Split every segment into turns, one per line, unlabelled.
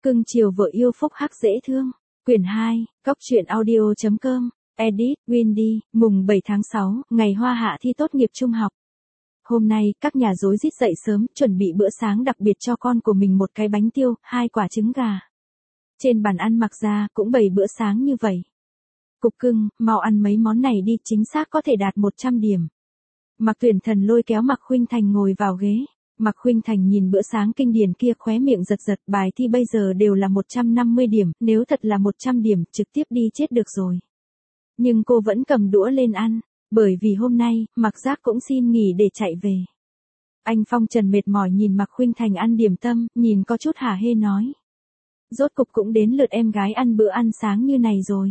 Cưng chiều vợ yêu phúc hắc dễ thương. Quyển 2, Cốc truyện audio.com, edit, Windy, mùng 7 tháng 6, ngày Hoa Hạ thi tốt nghiệp trung học. Hôm nay, các nhà rối rít dậy sớm, chuẩn bị bữa sáng đặc biệt cho con của mình, một cái bánh tiêu, 2 quả trứng gà. Trên bàn ăn Mạc gia cũng bày bữa sáng như vậy. Cục cưng, mau ăn mấy món này đi, chính xác có thể đạt 100 điểm. Mạc Tuyển Thần lôi kéo Mạc Khuynh Thành ngồi vào ghế. Mạc Khuynh Thành nhìn bữa sáng kinh điển kia, khóe miệng giật giật, bài thi bây giờ đều là 150 điểm, nếu thật là 100 điểm, trực tiếp đi chết được rồi. Nhưng cô vẫn cầm đũa lên ăn, bởi vì hôm nay, Mạc Giác cũng xin nghỉ để chạy về. Anh Phong Trần mệt mỏi nhìn Mạc Khuynh Thành ăn điểm tâm, nhìn có chút hả hê nói. Rốt cục cũng đến lượt em gái ăn bữa ăn sáng như này rồi.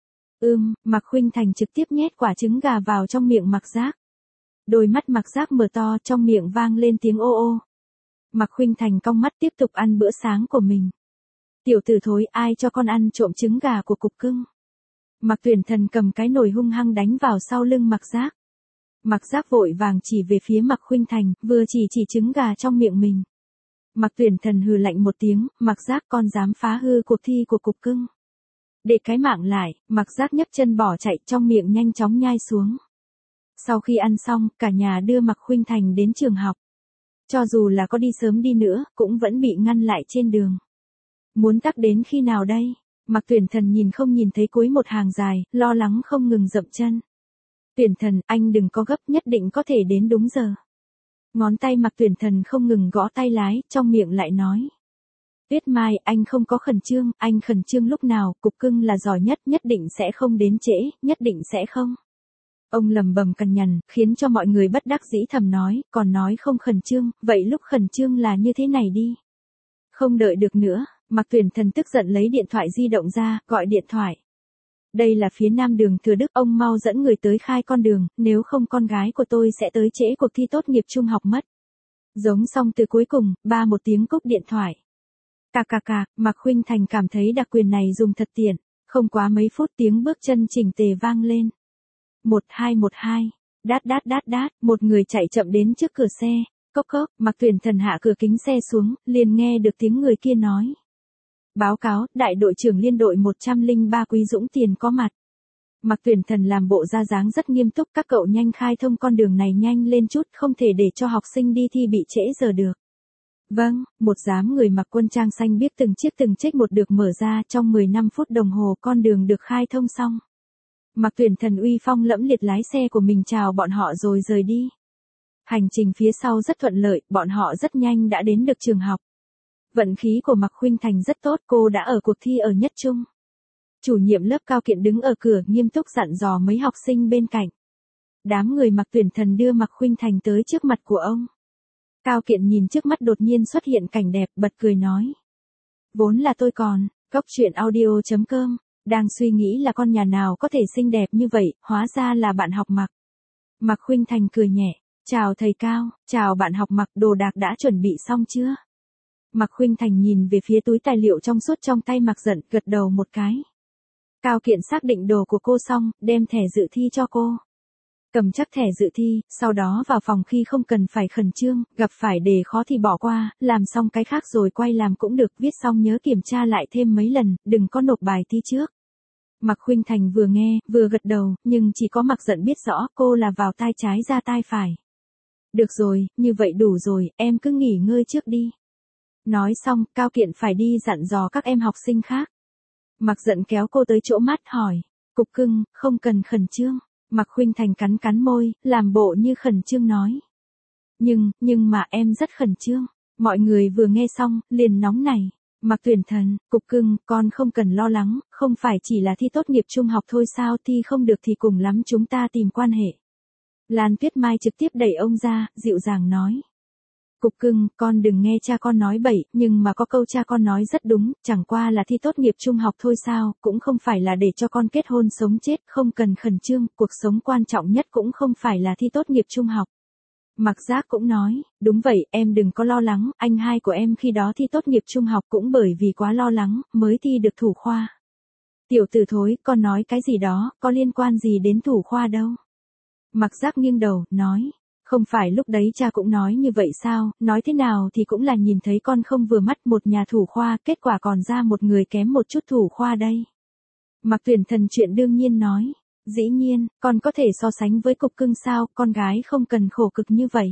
Mạc Khuynh Thành trực tiếp nhét quả trứng gà vào trong miệng Mạc Giác. Đôi mắt Mạc Giác mở to, trong miệng vang lên tiếng ô ô. Mạc Khuynh Thành cong mắt tiếp tục ăn bữa sáng của mình. Tiểu tử thối, ai cho con ăn trộm trứng gà của cục cưng? Mạc Tuyển Thần cầm cái nồi hung hăng đánh vào sau lưng Mạc Giác. Mạc Giác vội vàng chỉ về phía Mạc Khuynh Thành, vừa chỉ trứng gà trong miệng mình. Mạc Tuyển Thần hừ lạnh một tiếng, Mạc Giác, con dám phá hư cuộc thi của cục cưng. Để cái mạng lại, Mạc Giác nhấc chân bỏ chạy, trong miệng nhanh chóng nhai xuống. Sau khi ăn xong, cả nhà đưa Mạc Khuynh Thành đến trường học. Cho dù là có đi sớm đi nữa, cũng vẫn bị ngăn lại trên đường. Muốn tắc đến khi nào đây? Mạc Tuyển Thần nhìn không nhìn thấy cuối một hàng dài, lo lắng không ngừng dậm chân. Tuyển Thần, anh đừng có gấp, nhất định có thể đến đúng giờ. Ngón tay Mạc Tuyển Thần không ngừng gõ tay lái, trong miệng lại nói. Tuyết Mai, anh không có khẩn trương, anh khẩn trương lúc nào, cục cưng là giỏi nhất, nhất định sẽ không đến trễ, nhất định sẽ không. Ông lầm bầm cằn nhằn, khiến cho mọi người bất đắc dĩ thầm nói, còn nói không khẩn trương, vậy lúc khẩn trương là như thế này đi. Không đợi được nữa, Mạc Tuyển Thần tức giận lấy điện thoại di động ra, gọi điện thoại. Đây là phía Nam đường Thừa Đức, ông mau dẫn người tới khai con đường, nếu không con gái của tôi sẽ tới trễ cuộc thi tốt nghiệp trung học mất. Giống xong từ cuối cùng, một tiếng cúp điện thoại. Cà, Mạc Khuynh Thành cảm thấy đặc quyền này dùng thật tiện, không quá mấy phút tiếng bước chân chỉnh tề vang lên. 1212, đát, một người chạy chậm đến trước cửa xe, cốc, Mạc Tuyển Thần hạ cửa kính xe xuống, liền nghe được tiếng người kia nói. Báo cáo, đại đội trưởng liên đội 103 Quý Dũng Tiền có mặt. Mạc Tuyển Thần làm bộ ra dáng rất nghiêm túc, các cậu nhanh khai thông con đường này nhanh lên chút, không thể để cho học sinh đi thi bị trễ giờ được. Vâng, một đám người mặc quân trang xanh biếc từng chiếc một được mở ra, trong 15 phút đồng hồ con đường được khai thông xong. Mạc Tuyển Thần uy phong lẫm liệt lái xe của mình chào bọn họ rồi rời đi. Hành trình phía sau rất thuận lợi, bọn họ rất nhanh đã đến được trường học. Vận khí của Mạc Khuynh Thành rất tốt, cô đã ở cuộc thi ở nhất trung. Chủ nhiệm lớp Cao Kiện đứng ở cửa nghiêm túc dặn dò mấy học sinh bên cạnh. Đám người Mạc Tuyển Thần đưa Mạc Khuynh Thành tới trước mặt của ông. Cao Kiện nhìn trước mắt đột nhiên xuất hiện cảnh đẹp, bật cười nói. Vốn là tôi còn, Cốc truyện audio.com, đang suy nghĩ là con nhà nào có thể xinh đẹp như vậy, hóa ra là bạn học Mạc. Mạc Khuynh Thành cười nhẹ, chào thầy Cao, chào bạn học Mạc, đồ đạc đã chuẩn bị xong chưa? Mạc Khuynh Thành nhìn về phía túi tài liệu trong suốt trong tay Mạc Dận, gật đầu một cái. Cao Kiện xác định đồ của cô xong, đem thẻ dự thi cho cô. Cầm chắc thẻ dự thi, sau đó vào phòng khi không cần phải khẩn trương, gặp phải đề khó thì bỏ qua, làm xong cái khác rồi quay làm cũng được, viết xong nhớ kiểm tra lại thêm mấy lần, đừng có nộp bài thi trước. Mạc Khuynh Thành vừa nghe, vừa gật đầu, nhưng chỉ có Mạc Dận biết rõ cô là vào tai trái ra tai phải. Được rồi, như vậy đủ rồi, em cứ nghỉ ngơi trước đi. Nói xong, Cao Kiện phải đi dặn dò các em học sinh khác. Mạc Dận kéo cô tới chỗ mát hỏi, cục cưng, không cần khẩn trương. Mạc Khuynh Thành cắn môi, làm bộ như khẩn trương nói. Nhưng mà em rất khẩn trương. Mọi người vừa nghe xong, liền nóng nảy. Mạc Tuyển Thần, cục cưng, con không cần lo lắng, không phải chỉ là thi tốt nghiệp trung học thôi sao, thi không được thì cùng lắm chúng ta tìm quan hệ. Lan Tuyết Mai trực tiếp đẩy ông ra, dịu dàng nói. Cục cưng, con đừng nghe cha con nói bậy, nhưng mà có câu cha con nói rất đúng, chẳng qua là thi tốt nghiệp trung học thôi sao, cũng không phải là để cho con kết hôn sống chết, không cần khẩn trương, cuộc sống quan trọng nhất cũng không phải là thi tốt nghiệp trung học. Mạc Giác cũng nói, đúng vậy, em đừng có lo lắng, anh hai của em khi đó thi tốt nghiệp trung học cũng bởi vì quá lo lắng, mới thi được thủ khoa. Tiểu tử thối, con nói cái gì đó, có liên quan gì đến thủ khoa đâu. Mạc Giác nghiêng đầu, nói, Không phải lúc đấy cha cũng nói như vậy sao, nói thế nào thì cũng là nhìn thấy con không vừa mắt một nhà thủ khoa, kết quả còn ra một người kém một chút thủ khoa đây. Mạc Tuyển Thần chuyện đương nhiên nói, dĩ nhiên, con có thể so sánh với Cục Cưng sao, con gái không cần khổ cực như vậy.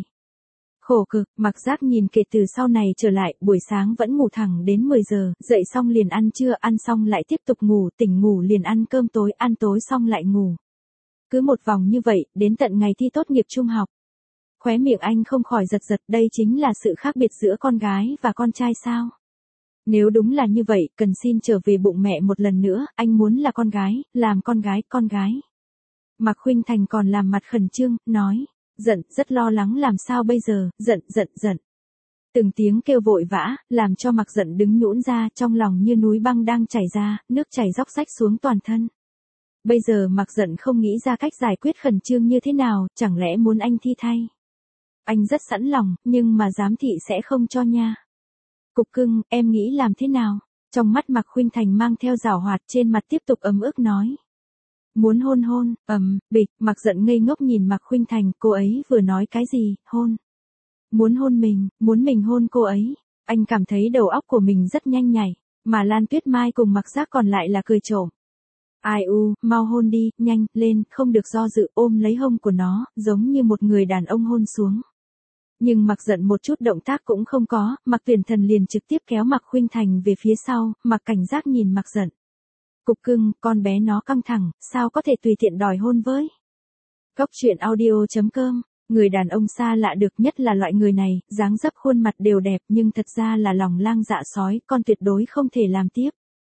Khổ cực, Mạc Giác nhìn kể từ sau này trở lại, buổi sáng vẫn ngủ thẳng đến 10 giờ, dậy xong liền ăn trưa, ăn xong lại tiếp tục ngủ, tỉnh ngủ liền ăn cơm tối, ăn tối xong lại ngủ. Cứ một vòng như vậy, đến tận ngày thi tốt nghiệp trung học. Khóe miệng anh không khỏi giật giật, đây chính là sự khác biệt giữa con gái và con trai sao? Nếu đúng là như vậy, cần xin trở về bụng mẹ một lần nữa, anh muốn là con gái, làm con gái. Mạc Khuynh Thành còn làm mặt khẩn trương, nói, giận, rất lo lắng làm sao bây giờ, giận. Từng tiếng kêu vội vã, làm cho Mạc Giận đứng nhũn ra, trong lòng như núi băng đang chảy ra, nước chảy róc rách xuống toàn thân. Bây giờ Mạc Giận không nghĩ ra cách giải quyết khẩn trương như thế nào, chẳng lẽ muốn anh thi thay? Anh rất sẵn lòng, nhưng mà giám thị sẽ không cho nha. Cục Cưng, em nghĩ làm thế nào? Trong mắt Mạc Khuynh Thành mang theo giảo hoạt, trên mặt tiếp tục ấm ức nói. Muốn hôn, bịch, Mạc Giận ngây ngốc nhìn Mạc Khuynh Thành, cô ấy vừa nói cái gì, hôn. Muốn hôn mình, muốn mình hôn cô ấy. Anh cảm thấy đầu óc của mình rất nhanh nhảy, mà Lan Tuyết Mai cùng Mạc Giác còn lại là cười trộm. Ai u, mau hôn đi, nhanh, lên, không được do dự, ôm lấy hông của nó, giống như một người đàn ông hôn xuống. Nhưng Mạc Giận một chút động tác cũng không có, Mạc Tuyển Thần liền trực tiếp kéo Mạc Khuynh Thành về phía sau, Mạc Cảnh Giác nhìn Mạc Giận. Cục Cưng, con bé nó căng thẳng, sao có thể tùy tiện đòi hôn với. Góc truyện audio.com, người đàn ông xa lạ được nhất là loại người này, dáng dấp khuôn mặt đều đẹp nhưng thật ra là lòng lang dạ sói, con tuyệt đối không thể làm tiếp.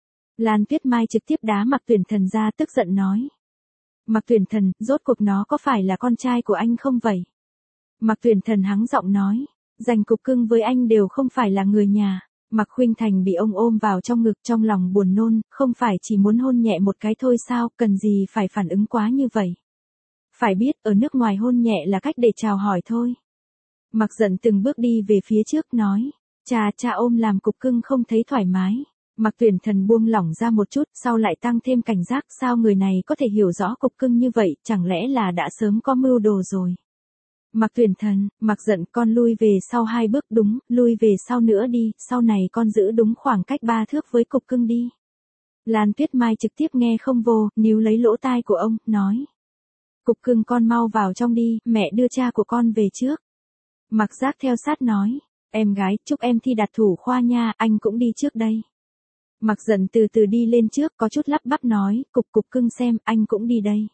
Lan Tuyết Mai trực tiếp đá Mạc Tuyển Thần ra tức giận nói. Mạc Tuyển Thần, rốt cuộc nó có phải là con trai của anh không vậy? Mạc Tuyển Thần hắng giọng nói, dành Cục Cưng với anh đều không phải là người nhà. Mạc Khuynh Thành bị ông ôm vào trong ngực trong lòng buồn nôn, không phải chỉ muốn hôn nhẹ một cái thôi sao, cần gì phải phản ứng quá như vậy. Phải biết, ở nước ngoài hôn nhẹ là cách để chào hỏi thôi. Mạc Giận từng bước đi về phía trước nói, cha ôm làm Cục Cưng không thấy thoải mái. Mạc Tuyển Thần buông lỏng ra một chút, sau lại tăng thêm cảnh giác, sao người này có thể hiểu rõ Cục Cưng như vậy, chẳng lẽ là đã sớm có mưu đồ rồi. Mạc Tuyển Thần, Mạc Giận, con lui về sau 2 bước, đúng, lui về sau nữa đi, sau này con giữ đúng khoảng cách 3 thước với Cục Cưng đi. Lan Tuyết Mai trực tiếp nghe không vô, níu lấy lỗ tai của ông, nói. Cục Cưng con mau vào trong đi, mẹ đưa cha của con về trước. Mạc Giác theo sát nói, em gái, chúc em thi đạt thủ khoa nha, anh cũng đi trước đây. Mạc Giận từ từ đi lên trước, có chút lắp bắp nói, Cục Cưng xem, anh cũng đi đây.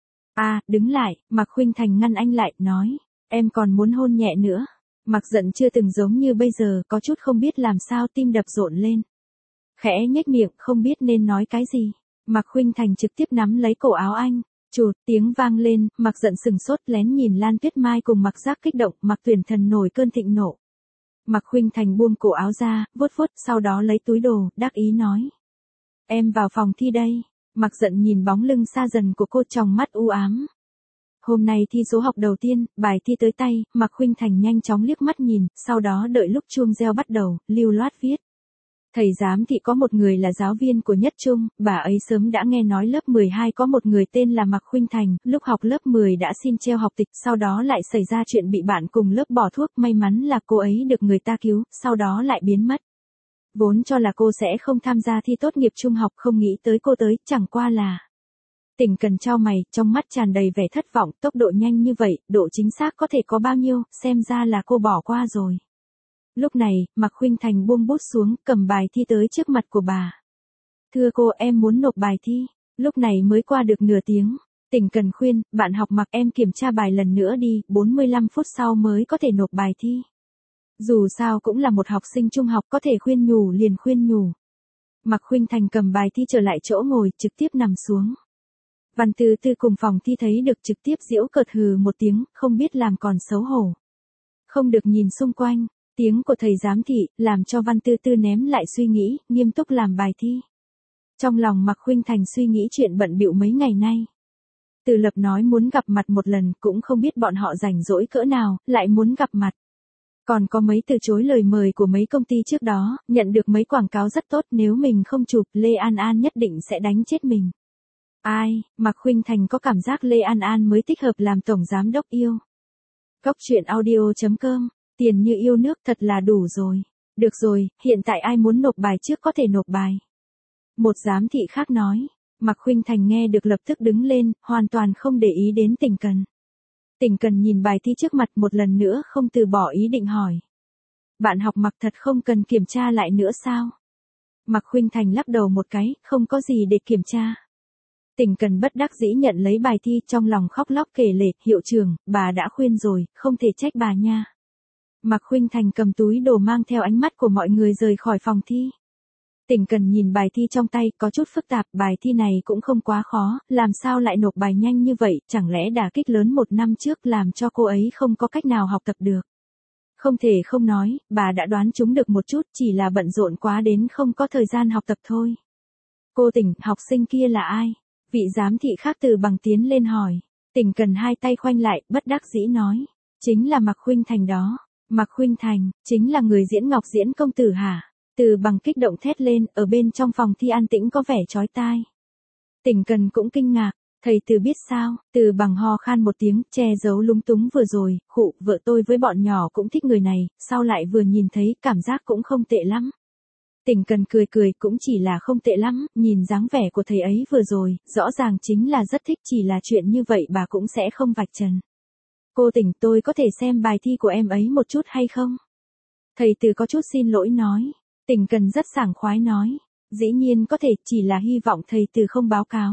Đứng lại, Mạc Khuynh Thành ngăn anh lại, nói, em còn muốn hôn nhẹ nữa. Mạc Giận chưa từng giống như bây giờ, có chút không biết làm sao, tim đập rộn lên. Khẽ nhếch miệng, không biết nên nói cái gì. Mạc Khuynh Thành trực tiếp nắm lấy cổ áo anh, chụt, tiếng vang lên, Mạc Giận sừng sốt lén nhìn Lan Tuyết Mai cùng Mạc Giác kích động, Mạc Tuyển Thần nổi cơn thịnh nộ. Mạc Khuynh Thành buông cổ áo ra, vuốt, sau đó lấy túi đồ, đắc ý nói. Em vào phòng thi đây. Mạc Giận nhìn bóng lưng xa dần của cô trong mắt u ám. Hôm nay thi số học đầu tiên, bài thi tới tay, Mạc Khuynh Thành nhanh chóng liếc mắt nhìn, sau đó đợi lúc chuông reo bắt đầu, lưu loát viết. Thầy giám thị có một người là giáo viên của Nhất Trung, bà ấy sớm đã nghe nói lớp 12 có một người tên là Mạc Khuynh Thành, lúc học lớp 10 đã xin treo học tịch, sau đó lại xảy ra chuyện bị bạn cùng lớp bỏ thuốc, may mắn là cô ấy được người ta cứu, sau đó lại biến mất. Vốn cho là cô sẽ không tham gia thi tốt nghiệp trung học, không nghĩ tới cô tới, chẳng qua là. Tỉnh Cần chau mày, trong mắt tràn đầy vẻ thất vọng, tốc độ nhanh như vậy, độ chính xác có thể có bao nhiêu, xem ra là cô bỏ qua rồi. Lúc này, Mạc Khuynh Thành buông bút xuống, cầm bài thi tới trước mặt của bà. Thưa cô, em muốn nộp bài thi. Lúc này mới qua được nửa tiếng. Tỉnh Cần khuyên, bạn học Mạc, em kiểm tra bài lần nữa đi, 45 phút sau mới có thể nộp bài thi. Dù sao cũng là một học sinh trung học, có thể khuyên nhủ liền khuyên nhủ. Mạc Khuynh Thành cầm bài thi trở lại chỗ ngồi, trực tiếp nằm xuống. Văn Tư Tư cùng phòng thi thấy được trực tiếp giễu cợt hừ một tiếng, không biết làm còn xấu hổ. Không được nhìn xung quanh, tiếng của thầy giám thị, làm cho Văn Tư Tư ném lại suy nghĩ, nghiêm túc làm bài thi. Trong lòng Mạc Khuynh Thành suy nghĩ chuyện bận bịu mấy ngày nay. Từ Lập nói muốn gặp mặt một lần, cũng không biết bọn họ rảnh rỗi cỡ nào, lại muốn gặp mặt. Còn có mấy từ chối lời mời của mấy công ty trước đó, nhận được mấy quảng cáo rất tốt, nếu mình không chụp, Lê An An nhất định sẽ đánh chết mình. Ai, Mạc Khuynh Thành có cảm giác Lê An An mới thích hợp làm tổng giám đốc yêu. Cốc truyện audio.com, tiền như yêu nước thật là đủ rồi. Được rồi, hiện tại ai muốn nộp bài trước có thể nộp bài. Một giám thị khác nói. Mạc Khuynh Thành nghe được lập tức đứng lên, hoàn toàn không để ý đến Tỉnh Cần. Tỉnh Cần nhìn bài thi trước mặt một lần nữa không từ bỏ ý định hỏi. Bạn học Mạc thật không cần kiểm tra lại nữa sao? Mạc Khuynh Thành lắc đầu một cái, không có gì để kiểm tra. Tỉnh Cần bất đắc dĩ nhận lấy bài thi, trong lòng khóc lóc kể lể, hiệu trưởng, bà đã khuyên rồi, không thể trách bà nha. Mạc Khuynh Thành cầm túi đồ mang theo ánh mắt của mọi người rời khỏi phòng thi. Tỉnh Cần nhìn bài thi trong tay, có chút phức tạp, bài thi này cũng không quá khó, làm sao lại nộp bài nhanh như vậy, chẳng lẽ đả kích lớn một năm trước làm cho cô ấy không có cách nào học tập được. Không thể không nói, bà đã đoán trúng được một chút, chỉ là bận rộn quá đến không có thời gian học tập thôi. Cô Tỉnh, học sinh kia là ai? Vị giám thị khác từ bằng tiến lên hỏi. Tỉnh Cần hai tay khoanh lại, bất đắc dĩ nói. Chính là Mạc Khuynh Thành đó. Mạc Khuynh Thành, chính là người diễn Ngọc Diễn công tử hả? Từ bằng kích động thét lên, ở bên trong phòng thi an tĩnh có vẻ chói tai. Tỉnh Cần cũng kinh ngạc, thầy Từ biết sao? Từ bằng ho khan một tiếng, che giấu lúng túng vừa rồi, khụ, vợ tôi với bọn nhỏ cũng thích người này, sau lại vừa nhìn thấy, cảm giác cũng không tệ lắm. Tỉnh Cần cười cười, cũng chỉ là không tệ lắm, nhìn dáng vẻ của thầy ấy vừa rồi, rõ ràng chính là rất thích, chỉ là chuyện như vậy bà cũng sẽ không vạch trần. Cô Tỉnh, tôi có thể xem bài thi của em ấy một chút hay không? Thầy Từ có chút xin lỗi nói. Tỉnh Cần rất sảng khoái nói. Dĩ nhiên có thể, chỉ là hy vọng thầy Từ không báo cáo.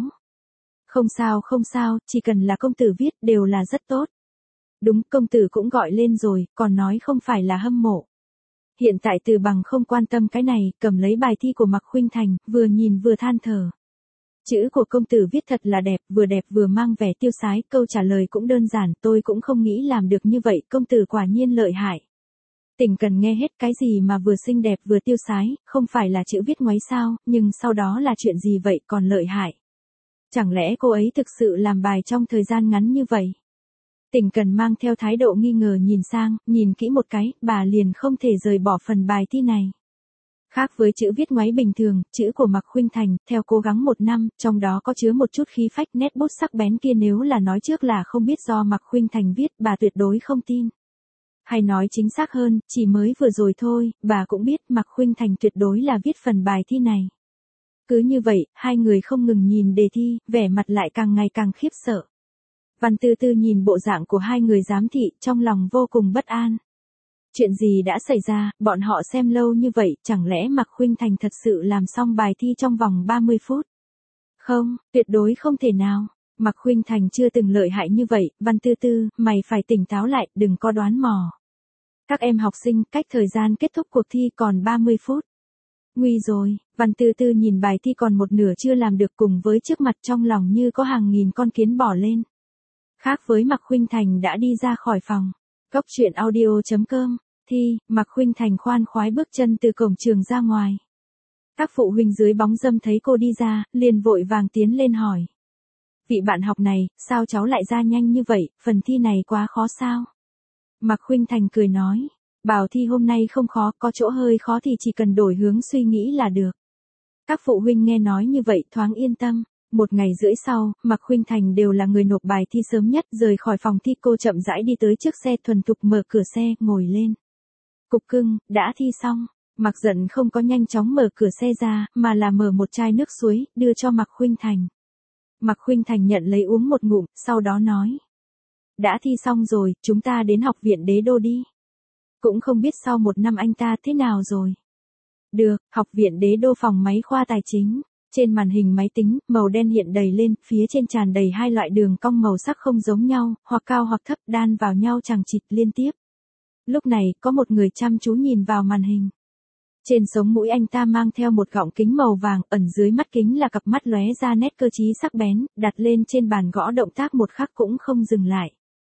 Không sao, chỉ cần là công tử viết đều là rất tốt. Đúng, công tử cũng gọi lên rồi, còn nói không phải là hâm mộ. Hiện tại Từ bằng không quan tâm cái này, cầm lấy bài thi của Mạc Khuynh Thành, vừa nhìn vừa than thở. Chữ của công tử viết thật là đẹp vừa mang vẻ tiêu sái, câu trả lời cũng đơn giản, tôi cũng không nghĩ làm được như vậy, công tử quả nhiên lợi hại. Tỉnh Cần nghe hết, cái gì mà vừa xinh đẹp vừa tiêu sái, không phải là chữ viết ngoáy sao, nhưng sau đó là chuyện gì vậy, còn lợi hại. Chẳng lẽ cô ấy thực sự làm bài trong thời gian ngắn như vậy? Tỉnh Cần mang theo thái độ nghi ngờ nhìn sang, nhìn kỹ một cái, bà liền không thể rời bỏ phần bài thi này. Khác với chữ viết ngoáy bình thường, chữ của Mạc Khuynh Thành, theo cố gắng một năm, trong đó có chứa một chút khí phách, nét bút sắc bén kia nếu là nói trước là không biết do Mạc Khuynh Thành viết, bà tuyệt đối không tin. Hay nói chính xác hơn, chỉ mới vừa rồi thôi, bà cũng biết Mạc Khuynh Thành tuyệt đối là viết phần bài thi này. Cứ như vậy, hai người không ngừng nhìn đề thi, vẻ mặt lại càng ngày càng khiếp sợ. Văn Tư Tư nhìn bộ dạng của hai người giám thị, trong lòng vô cùng bất an. Chuyện gì đã xảy ra, bọn họ xem lâu như vậy, chẳng lẽ Mạc Khuynh Thành thật sự làm xong bài thi trong vòng 30 phút? Không, tuyệt đối không thể nào. Mạc Khuynh Thành chưa từng lợi hại như vậy, Văn Tư Tư, mày phải tỉnh táo lại, đừng có đoán mò. Các em học sinh, cách thời gian kết thúc cuộc thi còn 30 phút. Nguy rồi, Văn Tư Tư nhìn bài thi còn một nửa chưa làm được, cùng với trước mặt trong lòng như có hàng nghìn con kiến bò lên. Khác với Mạc Khuynh Thành đã đi ra khỏi phòng. Cốc truyện audio.com, thi, Mạc Khuynh Thành khoan khoái bước chân từ cổng trường ra ngoài. Các phụ huynh dưới bóng râm thấy cô đi ra, liền vội vàng tiến lên hỏi. Vị bạn học này, sao cháu lại ra nhanh như vậy, phần thi này quá khó sao? Mạc Khuynh Thành cười nói, bảo thi hôm nay không khó, có chỗ hơi khó thì chỉ cần đổi hướng suy nghĩ là được. Các phụ huynh nghe nói như vậy thoáng yên tâm. Một ngày rưỡi sau, Mạc Khuynh Thành đều là người nộp bài thi sớm nhất, rời khỏi phòng thi cô chậm rãi đi tới trước xe, thuần thục mở cửa xe, ngồi lên. Cục cưng, đã thi xong. Mạc Dận không có nhanh chóng mở cửa xe ra, mà là mở một chai nước suối, đưa cho Mạc Khuynh Thành. Mạc Khuynh Thành nhận lấy uống một ngụm, sau đó nói. Đã thi xong rồi, chúng ta đến học viện Đế Đô đi. Cũng không biết sau một năm anh ta thế nào rồi. Được, học viện Đế Đô phòng máy khoa tài chính. Trên màn hình máy tính, màu đen hiện đầy lên, phía trên tràn đầy hai loại đường cong màu sắc không giống nhau, hoặc cao hoặc thấp đan vào nhau chằng chịt liên tiếp. Lúc này, có một người chăm chú nhìn vào màn hình. Trên sống mũi anh ta mang theo một gọng kính màu vàng, ẩn dưới mắt kính là cặp mắt lóe ra nét cơ trí sắc bén, đặt lên trên bàn gõ động tác một khắc cũng không dừng lại.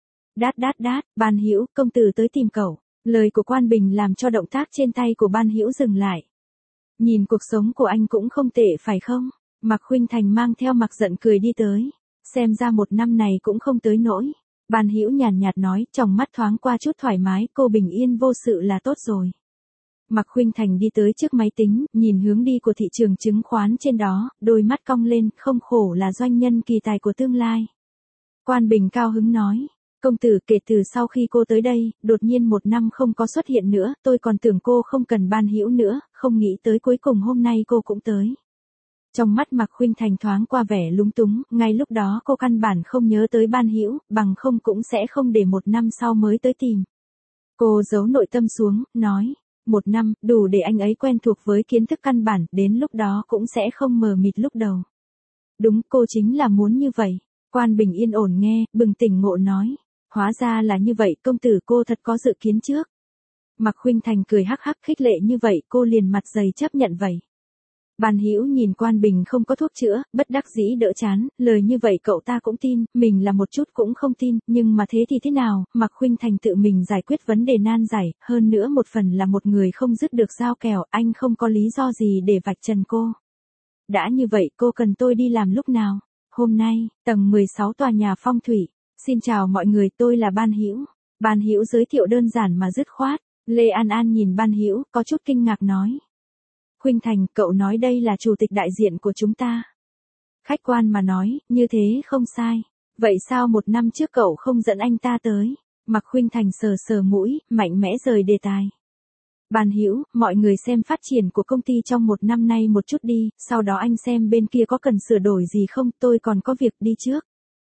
Đát, Ban Hữu, công tử tới tìm cậu. Lời của Quan Bình làm cho động tác trên tay của Ban Hữu dừng lại. Nhìn cuộc sống của anh cũng không tệ phải không? Mạc Khuynh Thành mang theo Mạc Dận cười đi tới. Xem ra một năm này cũng không tới nỗi. Ban Hữu nhàn nhạt nói, trong mắt thoáng qua chút thoải mái, cô bình yên vô sự là tốt rồi. Mạc Khuynh Thành đi tới trước máy tính, nhìn hướng đi của thị trường chứng khoán trên đó, đôi mắt cong lên, không khổ là doanh nhân kỳ tài của tương lai. Quan Bình cao hứng nói, Công tử, kể từ sau khi cô tới đây, đột nhiên một năm không có xuất hiện nữa, tôi còn tưởng cô không cần Ban Hữu nữa, không nghĩ tới cuối cùng hôm nay cô cũng tới. Trong mắt Mạc Khuynh Thành thoáng qua vẻ lúng túng, ngay lúc đó cô căn bản không nhớ tới Ban Hữu, bằng không cũng sẽ không để một năm sau mới tới tìm. Cô giấu nội tâm xuống, nói, một năm, đủ để anh ấy quen thuộc với kiến thức căn bản, đến lúc đó cũng sẽ không mờ mịt lúc đầu. Đúng, cô chính là muốn như vậy. Quan Bình yên ổn nghe, bừng tỉnh ngộ nói. Hóa ra là như vậy, công tử, cô thật có dự kiến trước. Mạc Khuynh Thành cười hắc hắc, khích lệ như vậy, cô liền mặt dày chấp nhận vậy. Ban Hữu nhìn Quan Bình không có thuốc chữa, bất đắc dĩ đỡ chán, lời như vậy cậu ta cũng tin, mình là một chút cũng không tin, nhưng mà thế thì thế nào, Mạc Khuynh Thành tự mình giải quyết vấn đề nan giải, hơn nữa một phần là một người không dứt được dao kèo, anh không có lý do gì để vạch trần cô. Đã như vậy, cô cần tôi đi làm lúc nào? Hôm nay, tầng 16 tòa nhà Phong Thủy. Xin chào mọi người, tôi là Ban Hữu. Ban Hữu giới thiệu đơn giản mà dứt khoát. Lê An An nhìn Ban Hữu, có chút kinh ngạc nói. Khuynh Thành, cậu nói đây là chủ tịch đại diện của chúng ta. Khách quan mà nói, như thế không sai. Vậy sao một năm trước cậu không dẫn anh ta tới? Mạc Khuynh Thành sờ sờ mũi, mạnh mẽ rời đề tài. Ban Hữu, mọi người xem phát triển của công ty trong một năm nay một chút đi, sau đó anh xem bên kia có cần sửa đổi gì không, tôi còn có việc đi trước.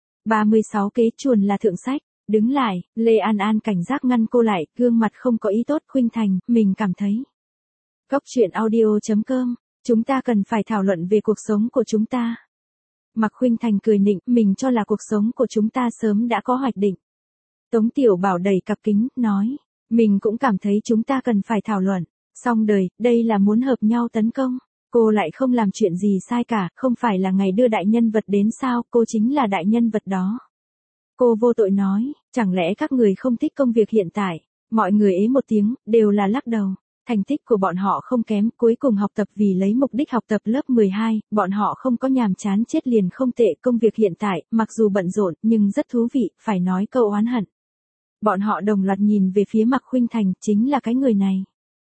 36 kế chuồn là thượng sách, đứng lại, Lê An An cảnh giác ngăn cô lại, gương mặt không có ý tốt. Khuynh Thành, mình cảm thấy. Góc truyện audio.com, chúng ta cần phải thảo luận về cuộc sống của chúng ta. Mạc Khuynh Thành cười nịnh, mình cho là cuộc sống của chúng ta sớm đã có hoạch định. Tống Tiểu Bảo đầy cặp kính, nói, mình cũng cảm thấy chúng ta cần phải thảo luận. Xong đời, đây là muốn hợp nhau tấn công. Cô lại không làm chuyện gì sai cả, không phải là ngày đưa đại nhân vật đến sao, cô chính là đại nhân vật đó. Cô vô tội nói, chẳng lẽ các người không thích công việc hiện tại? Mọi người ế một tiếng, đều là lắc đầu. Thành tích của bọn họ không kém, cuối cùng học tập vì lấy mục đích học tập lớp 12, bọn họ không có nhàm chán chết liền không tệ. Công việc hiện tại, mặc dù bận rộn, nhưng rất thú vị, phải nói câu oán hận. Bọn họ đồng loạt nhìn về phía Mạc Khuynh Thành, chính là cái người này.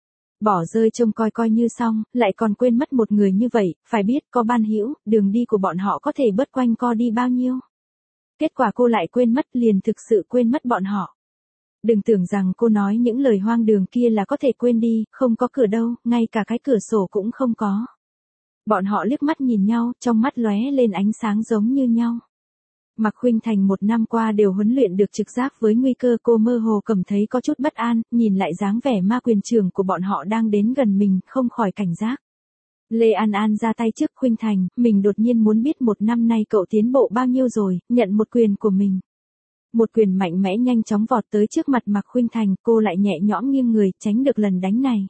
Bỏ rơi trông coi như xong, lại còn quên mất một người như vậy, phải biết có Ban Hữu, đường đi của bọn họ có thể bớt quanh co đi bao nhiêu. Kết quả cô lại quên mất, liền thực sự quên mất bọn họ. Đừng tưởng rằng cô nói những lời hoang đường kia là có thể quên đi, không có cửa đâu, ngay cả cái cửa sổ cũng không có. Bọn họ liếc mắt nhìn nhau, trong mắt lóe lên ánh sáng giống như nhau. Mạc Khuynh Thành một năm qua đều huấn luyện được trực giác với nguy cơ, cô mơ hồ cảm thấy có chút bất an, nhìn lại dáng vẻ ma quyền trưởng của bọn họ đang đến gần mình, không khỏi cảnh giác. Lê An An ra tay trước. Khuynh Thành, mình đột nhiên muốn biết một năm nay cậu tiến bộ bao nhiêu rồi, nhận một quyền của mình. Một quyền mạnh mẽ nhanh chóng vọt tới trước mặt Mạc Khuynh Thành, cô lại nhẹ nhõm nghiêng người, tránh được lần đánh này.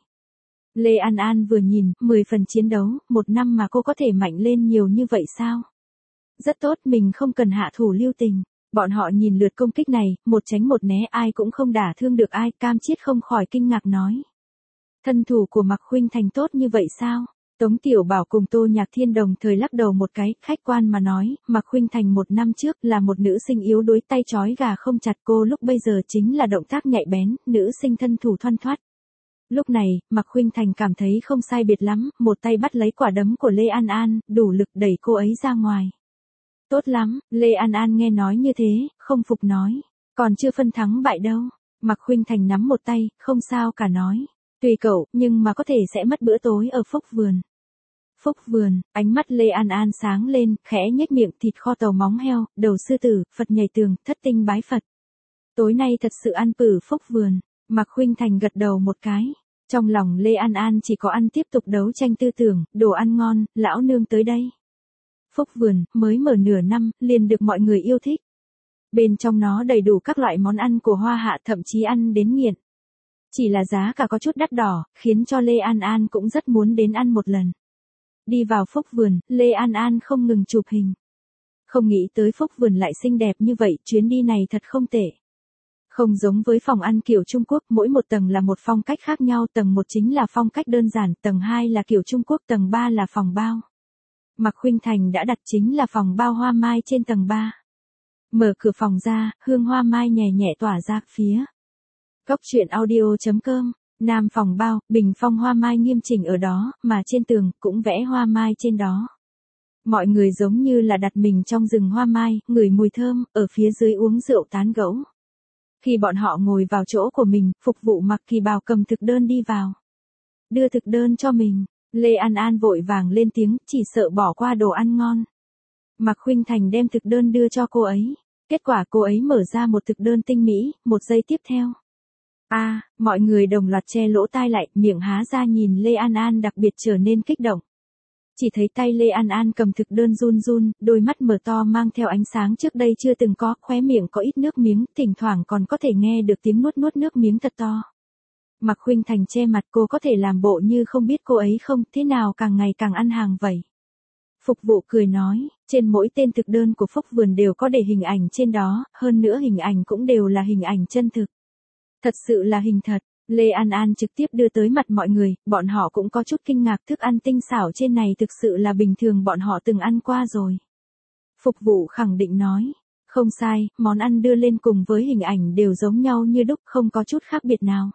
Lê An An vừa nhìn, 10 phần chiến đấu, một năm mà cô có thể mạnh lên nhiều như vậy sao? Rất tốt, mình không cần hạ thủ lưu tình. Bọn họ nhìn lượt công kích này, một tránh một né, ai cũng không đả thương được ai. Cam Chiết không khỏi kinh ngạc nói. Thân thủ của Mạc Khuynh Thành tốt như vậy sao? Tống Tiểu Bảo cùng Tô Nhạc Thiên đồng thời lắc đầu một cái, khách quan mà nói, Mạc Khuynh Thành một năm trước là một nữ sinh yếu đuối, tay trói gà không chặt, cô lúc bây giờ chính là động tác nhạy bén, nữ sinh thân thủ thoăn thoắt. Lúc này, Mạc Khuynh Thành cảm thấy không sai biệt lắm, một tay bắt lấy quả đấm của Lê An An, đủ lực đẩy cô ấy ra ngoài. Tốt lắm, Lê An An nghe nói như thế, không phục nói. Còn chưa phân thắng bại đâu. Mạc Khuynh Thành nắm một tay, không sao cả nói. Tùy cậu, nhưng mà có thể sẽ mất bữa tối ở Phúc Vườn. Phúc Vườn, ánh mắt Lê An An sáng lên, khẽ nhếch miệng, thịt kho tàu móng heo, đầu sư tử, Phật nhảy tường, thất tinh bái Phật. Tối nay thật sự ăn Phử Phúc Vườn. Mạc Khuynh Thành gật đầu một cái. Trong lòng Lê An An chỉ có ăn tiếp tục đấu tranh tư tưởng, đồ ăn ngon, lão nương tới đây. Phúc Vườn, mới mở nửa năm, liền được mọi người yêu thích. Bên trong nó đầy đủ các loại món ăn của Hoa Hạ, thậm chí ăn đến nghiện. Chỉ là giá cả có chút đắt đỏ, khiến cho Lê An An cũng rất muốn đến ăn một lần. Đi vào Phúc Vườn, Lê An An không ngừng chụp hình. Không nghĩ tới Phúc Vườn lại xinh đẹp như vậy, chuyến đi này thật không tệ. Không giống với phòng ăn kiểu Trung Quốc, mỗi một tầng là một phong cách khác nhau, tầng 1 chính là phong cách đơn giản, tầng 2 là kiểu Trung Quốc, tầng 3 là phòng bao. Mạc Khuynh Thành đã đặt chính là phòng bao hoa mai trên tầng 3. Mở cửa phòng ra, hương hoa mai nhẹ nhẹ tỏa ra phía. Góc truyện audio.com, nam phòng bao, bình phong hoa mai nghiêm chỉnh ở đó, mà trên tường cũng vẽ hoa mai trên đó. Mọi người giống như là đặt mình trong rừng hoa mai, ngửi mùi thơm, ở phía dưới uống rượu tán gẫu. Khi bọn họ ngồi vào chỗ của mình, phục vụ Mặc Kỳ Bào cầm thực đơn đi vào. Đưa thực đơn cho mình, Lê An An vội vàng lên tiếng, chỉ sợ bỏ qua đồ ăn ngon. Mạc Khuynh Thành đem thực đơn đưa cho cô ấy. Kết quả cô ấy mở ra một thực đơn tinh mỹ, một giây tiếp theo. Mọi người đồng loạt che lỗ tai lại, miệng há ra nhìn Lê An An đặc biệt trở nên kích động. Chỉ thấy tay Lê An An cầm thực đơn run run, đôi mắt mở to mang theo ánh sáng trước đây chưa từng có, khóe miệng có ít nước miếng, thỉnh thoảng còn có thể nghe được tiếng nuốt nuốt nước miếng thật to. Mạc Khuynh Thành che mặt, cô có thể làm bộ như không biết cô ấy không, thế nào càng ngày càng ăn hàng vậy. Phục vụ cười nói, trên mỗi tên thực đơn của Phúc Vườn đều có để hình ảnh trên đó, hơn nữa hình ảnh cũng đều là hình ảnh chân thực. Thật sự là hình thật. Lê An An trực tiếp đưa tới mặt mọi người, bọn họ cũng có chút kinh ngạc, thức ăn tinh xảo trên này thực sự là bình thường bọn họ từng ăn qua rồi. Phục vụ khẳng định nói, không sai, món ăn đưa lên cùng với hình ảnh đều giống nhau như đúc, không có chút khác biệt nào.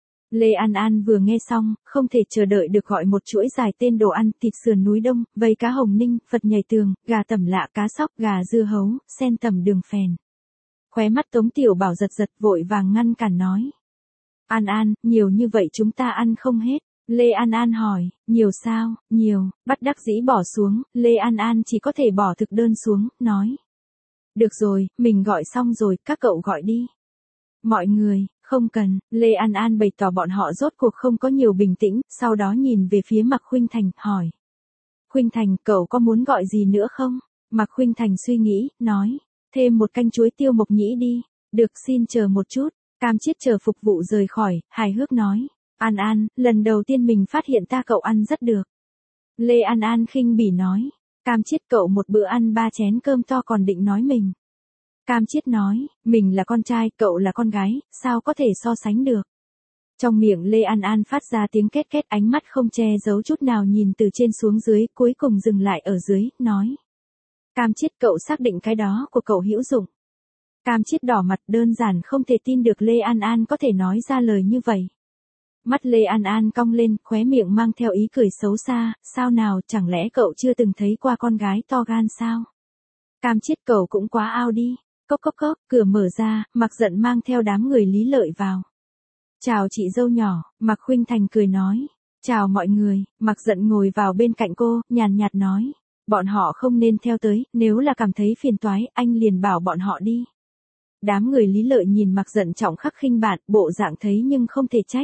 Lê An An vừa nghe xong, không thể chờ đợi được gọi một chuỗi dài tên đồ ăn, thịt sườn núi đông, vây cá hồng ninh, Phật nhảy tường, gà tẩm lạ, cá sóc, gà dưa hấu, sen tẩm đường phèn. Khóe mắt Tống Tiểu Bảo giật giật, vội vàng ngăn cản nói. An An, nhiều như vậy chúng ta ăn không hết. Lê An An hỏi, nhiều sao, nhiều, bất đắc dĩ bỏ xuống, Lê An An chỉ có thể bỏ thực đơn xuống, nói. Được rồi, mình gọi xong rồi, các cậu gọi đi. Mọi người, không cần, Lê An An bày tỏ bọn họ rốt cuộc không có nhiều bình tĩnh, sau đó nhìn về phía Mạc Khuynh Thành, hỏi. Khuynh Thành, cậu có muốn gọi gì nữa không? Mạc Khuynh Thành suy nghĩ, nói, thêm một canh chuối tiêu mộc nhĩ đi. Được, xin chờ một chút. Cam Chiết chờ phục vụ rời khỏi, hài hước nói. An An, lần đầu tiên mình phát hiện ta cậu ăn rất được. Lê An An khinh bỉ nói. Cam Chiết, cậu một bữa ăn 3 chén cơm to còn định nói mình. Cam Chiết nói, mình là con trai, cậu là con gái, sao có thể so sánh được. Trong miệng Lê An An phát ra tiếng két két, ánh mắt không che giấu chút nào nhìn từ trên xuống dưới, cuối cùng dừng lại ở dưới, nói. Cam Chiết, cậu xác định cái đó của cậu hữu dụng. Cam Chiết đỏ mặt, đơn giản không thể tin được Lê An An có thể nói ra lời như vậy. Mắt Lê An An cong lên, khóe miệng mang theo ý cười xấu xa, sao nào, chẳng lẽ cậu chưa từng thấy qua con gái to gan sao? Cam Chiết, cậu cũng quá ao đi. Cốc cốc cốc, cửa mở ra, Mạc Dận mang theo đám người Lý Lợi vào. Chào chị dâu nhỏ, Mạc Khuynh Thành cười nói. Chào mọi người, Mạc Dận ngồi vào bên cạnh cô, nhàn nhạt nói. Bọn họ không nên theo tới, nếu là cảm thấy phiền toái, anh liền bảo bọn họ đi. Đám người Lý Lợi nhìn Mạc Dận trọng khắc khinh bạt, bộ dạng thấy nhưng không thể trách.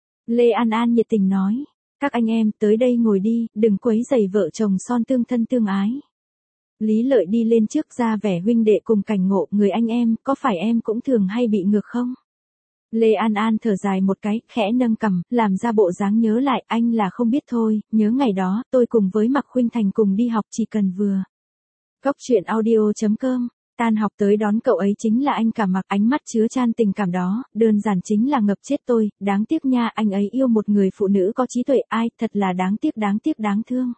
Lê An An nhiệt tình nói. Các anh em, tới đây ngồi đi, đừng quấy rầy vợ chồng son tương thân tương ái. Lý Lợi đi lên trước ra vẻ huynh đệ cùng cảnh ngộ, người anh em, có phải em cũng thường hay bị ngược không? Lê An An thở dài một cái, khẽ nâng cằm, làm ra bộ dáng nhớ lại, anh là không biết thôi, nhớ ngày đó, tôi cùng với Mạc Khuynh Thành cùng đi học chỉ cần vừa. Góc truyện audio.com, tan học tới đón cậu ấy chính là anh cả Mạc, ánh mắt chứa chan tình cảm đó, đơn giản chính là ngập chết tôi, đáng tiếc nha, anh ấy yêu một người phụ nữ có trí tuệ, ai, thật là đáng thương.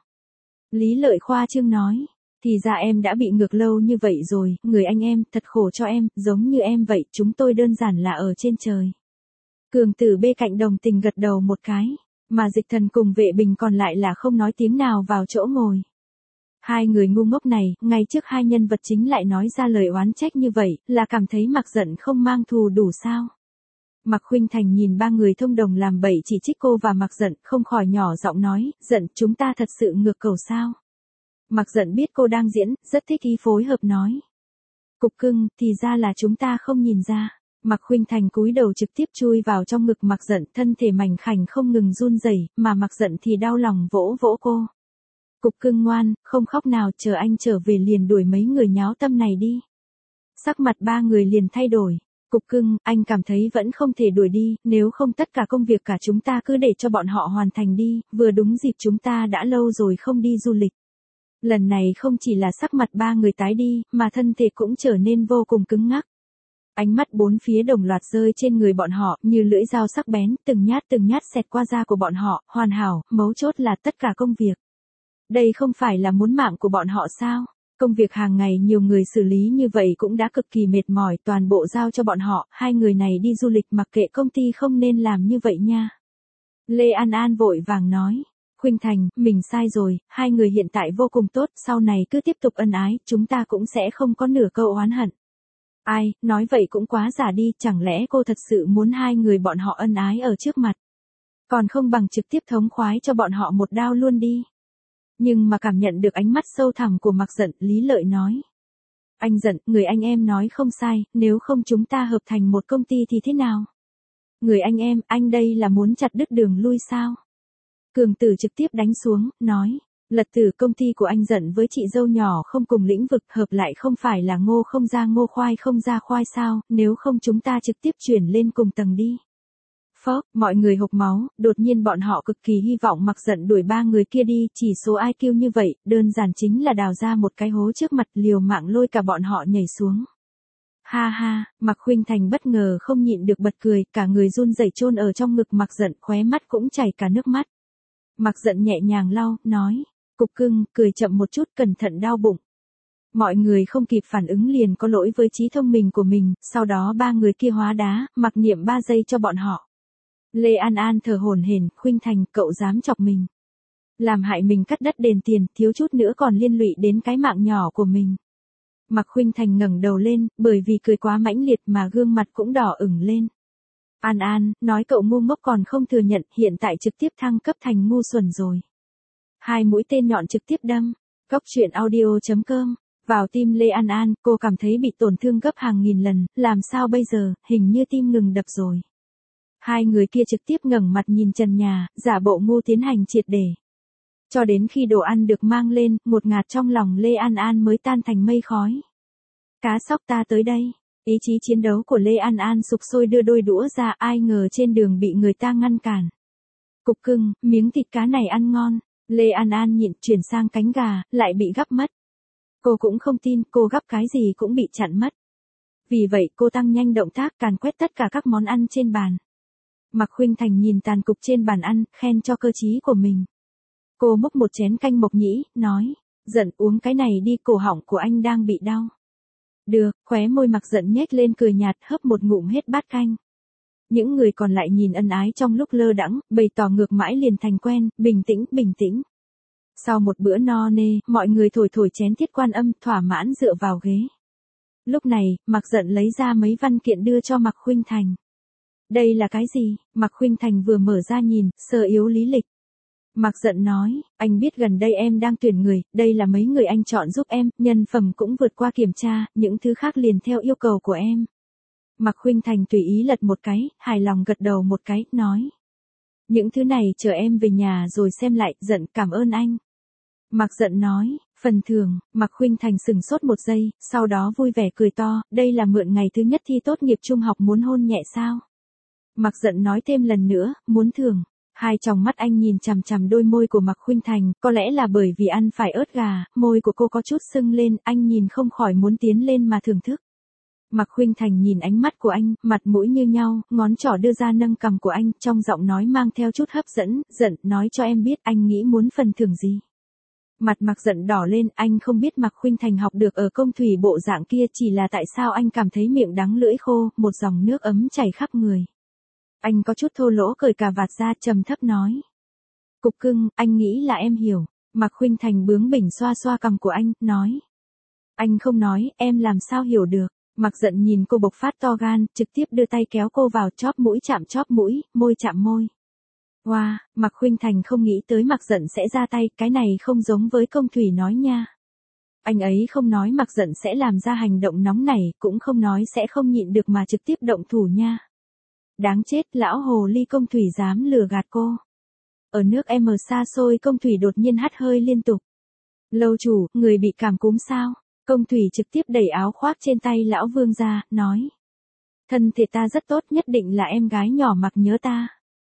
Lý Lợi khoa trương nói. Thì ra em đã bị ngược lâu như vậy rồi, người anh em, thật khổ cho em, giống như em vậy, chúng tôi đơn giản là ở trên trời. Cường Tử bên cạnh đồng tình gật đầu một cái, mà Dịch Thần cùng Vệ Bình còn lại là không nói tiếng nào vào chỗ ngồi. Hai người ngu ngốc này, ngay trước hai nhân vật chính lại nói ra lời oán trách như vậy, là cảm thấy Mạc Dận không mang thù đủ sao. Mạc Khuynh Thành nhìn ba người thông đồng làm bậy chỉ trích cô và Mạc Dận, không khỏi nhỏ giọng nói, Dận, chúng ta thật sự ngược cầu sao. Mạc Dận biết cô đang diễn, rất thích ý phối hợp nói. Cục cưng, thì ra là chúng ta không nhìn ra. Mạc Khuynh Thành cúi đầu trực tiếp chui vào trong ngực Mạc Dận, thân thể mảnh khảnh không ngừng run rẩy, mà Mạc Dận thì đau lòng vỗ vỗ cô. Cục cưng ngoan, không khóc nào, chờ anh trở về liền đuổi mấy người nháo tâm này đi. Sắc mặt ba người liền thay đổi. Cục cưng, anh cảm thấy vẫn không thể đuổi đi, nếu không tất cả công việc cả chúng ta cứ để cho bọn họ hoàn thành đi, vừa đúng dịp chúng ta đã lâu rồi không đi du lịch. Lần này không chỉ là sắc mặt ba người tái đi, mà thân thể cũng trở nên vô cùng cứng ngắc. Ánh mắt bốn phía đồng loạt rơi trên người bọn họ, như lưỡi dao sắc bén, từng nhát xẹt qua da của bọn họ, hoàn hảo, mấu chốt là tất cả công việc. Đây không phải là muốn mạng của bọn họ sao? Công việc hàng ngày nhiều người xử lý như vậy cũng đã cực kỳ mệt mỏi, toàn bộ giao cho bọn họ, hai người này đi du lịch mặc kệ công ty không nên làm như vậy nha. Lê An An vội vàng nói. Khuynh Thành, mình sai rồi, hai người hiện tại vô cùng tốt, sau này cứ tiếp tục ân ái, chúng ta cũng sẽ không có nửa câu oán hận. Ai, nói vậy cũng quá giả đi, chẳng lẽ cô thật sự muốn hai người bọn họ ân ái ở trước mặt. Còn không bằng trực tiếp thống khoái cho bọn họ một đao luôn đi. Nhưng mà cảm nhận được ánh mắt sâu thẳm của Mạc Dận, Lý Lợi nói. Anh Dận, người anh em nói không sai, nếu không chúng ta hợp thành một công ty thì thế nào? Người anh em, anh đây là muốn chặt đứt đường lui sao? Cường Tử trực tiếp đánh xuống, nói. Lật Tử, công ty của anh Dận với chị dâu nhỏ không cùng lĩnh vực, hợp lại không phải là ngô không ra ngô khoai không ra khoai sao, nếu không chúng ta trực tiếp chuyển lên cùng tầng đi. Phốc, mọi người hộc máu, đột nhiên bọn họ cực kỳ hy vọng Mạc Dận đuổi ba người kia đi, chỉ số IQ như vậy, đơn giản chính là đào ra một cái hố trước mặt, liều mạng lôi cả bọn họ nhảy xuống. Ha ha, Mạc Khuynh Thành bất ngờ không nhịn được bật cười, cả người run rẩy chôn ở trong ngực Mạc Dận, khóe mắt cũng chảy cả nước mắt. Mạc Dận nhẹ nhàng lau, nói, cục cưng, cười chậm một chút, cẩn thận đau bụng. Mọi người không kịp phản ứng liền có lỗi với trí thông minh của mình, sau đó ba người kia hóa đá, mặc niệm 3 giây cho bọn họ. Lê An An thở hổn hển, Khuynh Thành, cậu dám chọc mình. Làm hại mình cắt đất đền tiền, thiếu chút nữa còn liên lụy đến cái mạng nhỏ của mình. Mạc Khuynh Thành ngẩng đầu lên, bởi vì cười quá mãnh liệt mà gương mặt cũng đỏ ửng lên. An An, nói cậu ngu ngốc còn không thừa nhận, hiện tại trực tiếp thăng cấp thành ngu xuẩn rồi. Hai mũi tên nhọn trực tiếp đâm. Góc truyện audio.com. Vào tim Lê An An, cô cảm thấy bị tổn thương gấp hàng nghìn lần, làm sao bây giờ, hình như tim ngừng đập rồi. Hai người kia trực tiếp ngẩng mặt nhìn trần nhà, giả bộ ngu tiến hành triệt để. Cho đến khi đồ ăn được mang lên, ngột ngạt trong lòng Lê An An mới tan thành mây khói. Cá sóc ta tới đây. Ý chí chiến đấu của Lê An An sục sôi đưa đôi đũa ra, ai ngờ trên đường bị người ta ngăn cản. Cục cưng, miếng thịt cá này ăn ngon. Lê An An nhịn chuyển sang cánh gà, lại bị gắp mất. Cô cũng không tin, cô gắp cái gì cũng bị chặn mất. Vì vậy cô tăng nhanh động tác càn quét tất cả các món ăn trên bàn. Mạc Khuynh Thành nhìn tàn cục trên bàn ăn, khen cho cơ trí của mình. Cô múc một chén canh mộc nhĩ, nói, Dận uống cái này đi, cổ họng của anh đang bị đau. Được, khóe môi Mạc Dận nhếch lên cười nhạt, hớp một ngụm hết bát canh. Những người còn lại nhìn ân ái trong lúc lơ đãng, bày tỏ ngược mãi liền thành quen, bình tĩnh, bình tĩnh. Sau một bữa no nê, mọi người thổi thổi chén Thiết Quan Âm, thỏa mãn dựa vào ghế. Lúc này, Mạc Dận lấy ra mấy văn kiện đưa cho Mạc Khuynh Thành. Đây là cái gì? Mạc Khuynh Thành vừa mở ra nhìn, sơ yếu lý lịch. Mạc Dận nói, anh biết gần đây em đang tuyển người, đây là mấy người anh chọn giúp em, nhân phẩm cũng vượt qua kiểm tra, những thứ khác liền theo yêu cầu của em. Mạc Khuynh Thành tùy ý lật một cái, hài lòng gật đầu một cái, nói. Những thứ này chờ em về nhà rồi xem lại, Dận cảm ơn anh. Mạc Dận nói, phần thưởng. Mạc Khuynh Thành sừng sốt một giây, sau đó vui vẻ cười to, đây là mượn ngày thứ nhất thi tốt nghiệp trung học muốn hôn nhẹ sao? Mạc Dận nói thêm lần nữa, muốn thưởng. Hai tròng mắt anh nhìn chằm chằm đôi môi của Mạc Khuynh Thành, có lẽ là bởi vì ăn phải ớt gà, môi của cô có chút sưng lên, anh nhìn không khỏi muốn tiến lên mà thưởng thức. Mạc Khuynh Thành nhìn ánh mắt của anh, mặt mũi như nhau, ngón trỏ đưa ra nâng cằm của anh, trong giọng nói mang theo chút hấp dẫn, Dận, nói cho em biết anh nghĩ muốn phần thưởng gì. Mặt Mạc Dận đỏ lên, anh không biết Mạc Khuynh Thành học được ở công thủy bộ dạng kia, chỉ là tại sao anh cảm thấy miệng đắng lưỡi khô, một dòng nước ấm chảy khắp người. Anh có chút thô lỗ cởi cà vạt ra, trầm thấp nói. Cục cưng, anh nghĩ là em hiểu. Mạc Khuynh Thành bướng bỉnh xoa xoa cằm của anh, nói. Anh không nói, em làm sao hiểu được. Mạc Dận nhìn cô bộc phát to gan, trực tiếp đưa tay kéo cô vào, chóp mũi chạm chóp mũi, môi chạm môi. Wow, Mạc Khuynh Thành không nghĩ tới Mạc Dận sẽ ra tay, cái này không giống với công thủy nói nha. Anh ấy không nói Mạc Dận sẽ làm ra hành động nóng này, cũng không nói sẽ không nhịn được mà trực tiếp động thủ nha. Đáng chết, lão hồ ly công thủy dám lừa gạt cô. Ở nước M xa xôi công thủy đột nhiên hắt hơi liên tục. Lâu chủ, người bị cảm cúm sao? Công thủy trực tiếp đẩy áo khoác trên tay lão vương ra, nói. Thân thể ta rất tốt, nhất định là em gái nhỏ Mạc nhớ ta.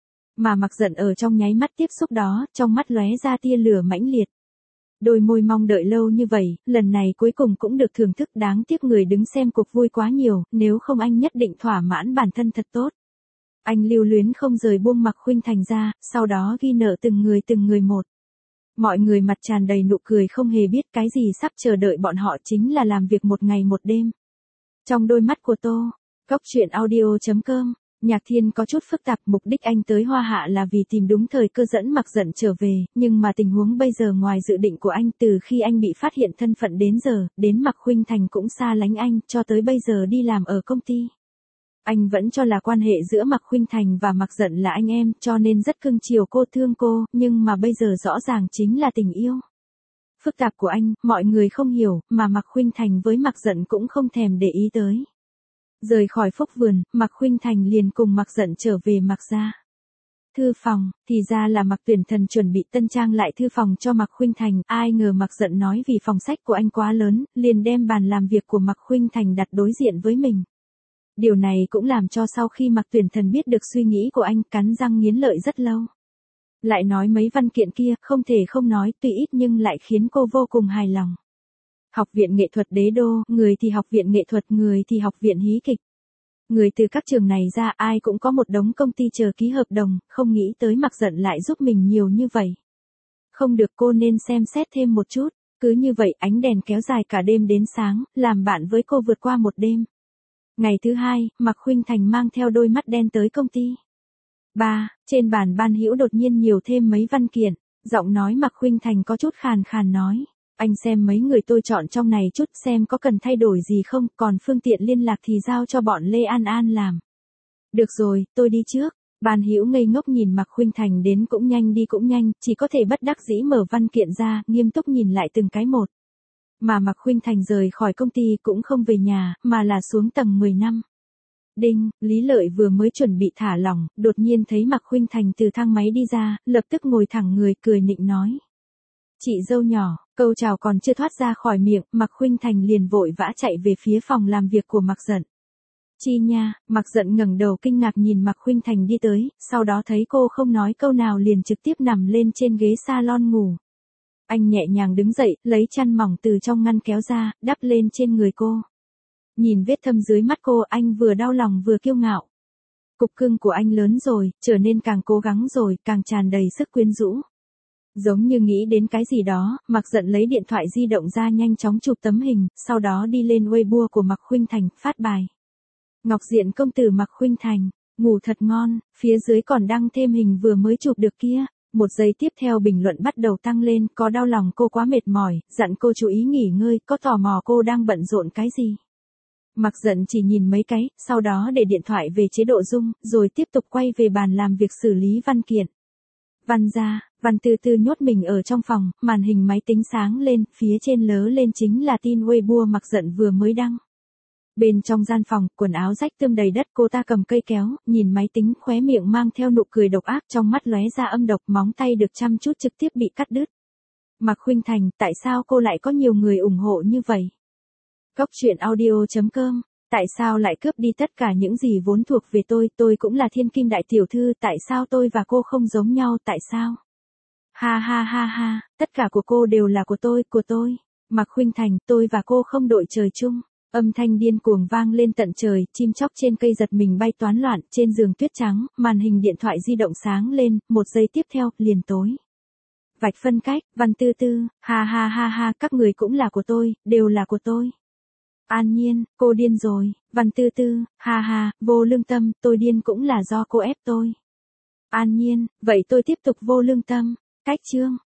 Mà Mạc Dận ở trong nháy mắt tiếp xúc đó, trong mắt lóe ra tia lửa mãnh liệt. Đôi môi mong đợi lâu như vậy, lần này cuối cùng cũng được thưởng thức, đáng tiếc người đứng xem cuộc vui quá nhiều, nếu không anh nhất định thỏa mãn bản thân thật tốt. Anh lưu luyến không rời buông Mạc Khuynh Thành ra, sau đó ghi nợ từng người một. Mọi người mặt tràn đầy nụ cười không hề biết cái gì sắp chờ đợi bọn họ chính là làm việc một ngày một đêm. Trong đôi mắt của Tô, Góc truyện audio.com Nhạc Thiên có chút phức tạp, mục đích anh tới Hoa Hạ là vì tìm đúng thời cơ dẫn Mạc Dận trở về, nhưng mà tình huống bây giờ ngoài dự định của anh, từ khi anh bị phát hiện thân phận đến giờ, đến Mạc Khuynh Thành cũng xa lánh anh, cho tới bây giờ đi làm ở công ty. Anh vẫn cho là quan hệ giữa Mạc Khuynh Thành và Mạc Dận là anh em, cho nên rất cưng chiều cô, thương cô, nhưng mà bây giờ rõ ràng chính là tình yêu. Phức tạp của anh, mọi người không hiểu, mà Mạc Khuynh Thành với Mạc Dận cũng không thèm để ý tới. Rời khỏi Phúc Vườn, Mạc Khuynh Thành liền cùng Mạc Dận trở về Mạc gia. Thư phòng, thì ra là Mạc Tuyển Thần chuẩn bị tân trang lại thư phòng cho Mạc Khuynh Thành, ai ngờ Mạc Dận nói vì phòng sách của anh quá lớn, liền đem bàn làm việc của Mạc Khuynh Thành đặt đối diện với mình. Điều này cũng làm cho sau khi Mạc Tuyển Thần biết được suy nghĩ của anh, cắn răng nghiến lợi rất lâu. Lại nói mấy văn kiện kia, không thể không nói, tuy ít nhưng lại khiến cô vô cùng hài lòng. Học viện nghệ thuật Đế Đô, người thì học viện nghệ thuật, người thì học viện hí kịch. Người từ các trường này ra ai cũng có một đống công ty chờ ký hợp đồng, không nghĩ tới Mạc Dận lại giúp mình nhiều như vậy. Không được, cô nên xem xét thêm một chút. Cứ như vậy ánh đèn kéo dài cả đêm đến sáng, làm bạn với cô vượt qua một đêm. Ngày thứ hai, Mạc Khuynh Thành mang theo đôi mắt đen tới công ty. Trên bàn Ban Hữu đột nhiên nhiều thêm mấy văn kiện, giọng nói Mạc Khuynh Thành có chút khàn khàn nói. Anh xem mấy người tôi chọn trong này chút xem có cần thay đổi gì không, còn phương tiện liên lạc thì giao cho bọn Lê An An làm. Được rồi, tôi đi trước. Ban Hữu ngây ngốc nhìn Mạc Khuynh Thành đến cũng nhanh, chỉ có thể bất đắc dĩ mở văn kiện ra, nghiêm túc nhìn lại từng cái một. Mà Mạc Khuynh Thành rời khỏi công ty cũng không về nhà, mà là xuống tầng 10 năm. Đinh, Lý Lợi vừa mới chuẩn bị thả lỏng, đột nhiên thấy Mạc Khuynh Thành từ thang máy đi ra, lập tức ngồi thẳng người, cười nịnh nói. Chị dâu nhỏ, câu chào còn chưa thoát ra khỏi miệng, Mạc Khuynh Thành liền vội vã chạy về phía phòng làm việc của Mạc Dận. Chi nha, Mạc Dận ngẩng đầu kinh ngạc nhìn Mạc Khuynh Thành đi tới, sau đó thấy cô không nói câu nào liền trực tiếp nằm lên trên ghế salon ngủ. Anh nhẹ nhàng đứng dậy, lấy chăn mỏng từ trong ngăn kéo ra, đắp lên trên người cô. Nhìn vết thâm dưới mắt cô, anh vừa đau lòng vừa kiêu ngạo. Cục cưng của anh lớn rồi, trở nên càng cố gắng rồi, càng tràn đầy sức quyến rũ. Giống như nghĩ đến cái gì đó, Mạc Dận lấy điện thoại di động ra nhanh chóng chụp tấm hình, sau đó đi lên Weibo của Mạc Khuynh Thành, phát bài. Ngọc Diện công tử Mạc Khuynh Thành, ngủ thật ngon, phía dưới còn đăng thêm hình vừa mới chụp được kia. Một giây tiếp theo bình luận bắt đầu tăng lên, có đau lòng cô quá mệt mỏi, dặn cô chú ý nghỉ ngơi, có tò mò cô đang bận rộn cái gì. Mạc Dận chỉ nhìn mấy cái, sau đó để điện thoại về chế độ rung, rồi tiếp tục quay về bàn làm việc xử lý văn kiện. Văn từ từ nhốt mình ở trong phòng, màn hình máy tính sáng lên, phía trên lớ lên chính là tin Weibo Mạc Dận vừa mới đăng. Bên trong gian phòng, quần áo rách tươm đầy đất, cô ta cầm cây kéo, nhìn máy tính, khóe miệng mang theo nụ cười độc ác, trong mắt lóe ra âm độc, móng tay được chăm chút trực tiếp bị cắt đứt. Mạc Khuynh Thành, tại sao cô lại có nhiều người ủng hộ như vậy? Góc truyện audio.com, tại sao lại cướp đi tất cả những gì vốn thuộc về tôi cũng là thiên kim đại tiểu thư, tại sao tôi và cô không giống nhau, tại sao? Ha, tất cả của cô đều là của tôi. Mạc Khuynh Thành, tôi và cô không đội trời chung. Âm thanh điên cuồng vang lên tận trời, chim chóc trên cây giật mình bay toán loạn, trên giường tuyết trắng, màn hình điện thoại di động sáng lên, một giây tiếp theo, liền tối. Vạch phân cách, Văn Tư Tư, ha, các người cũng là của tôi, đều là của tôi. An Nhiên, cô điên rồi, Văn Tư Tư, ha, vô lương tâm, tôi điên cũng là do cô ép tôi. An Nhiên, vậy tôi tiếp tục vô lương tâm, cách chương.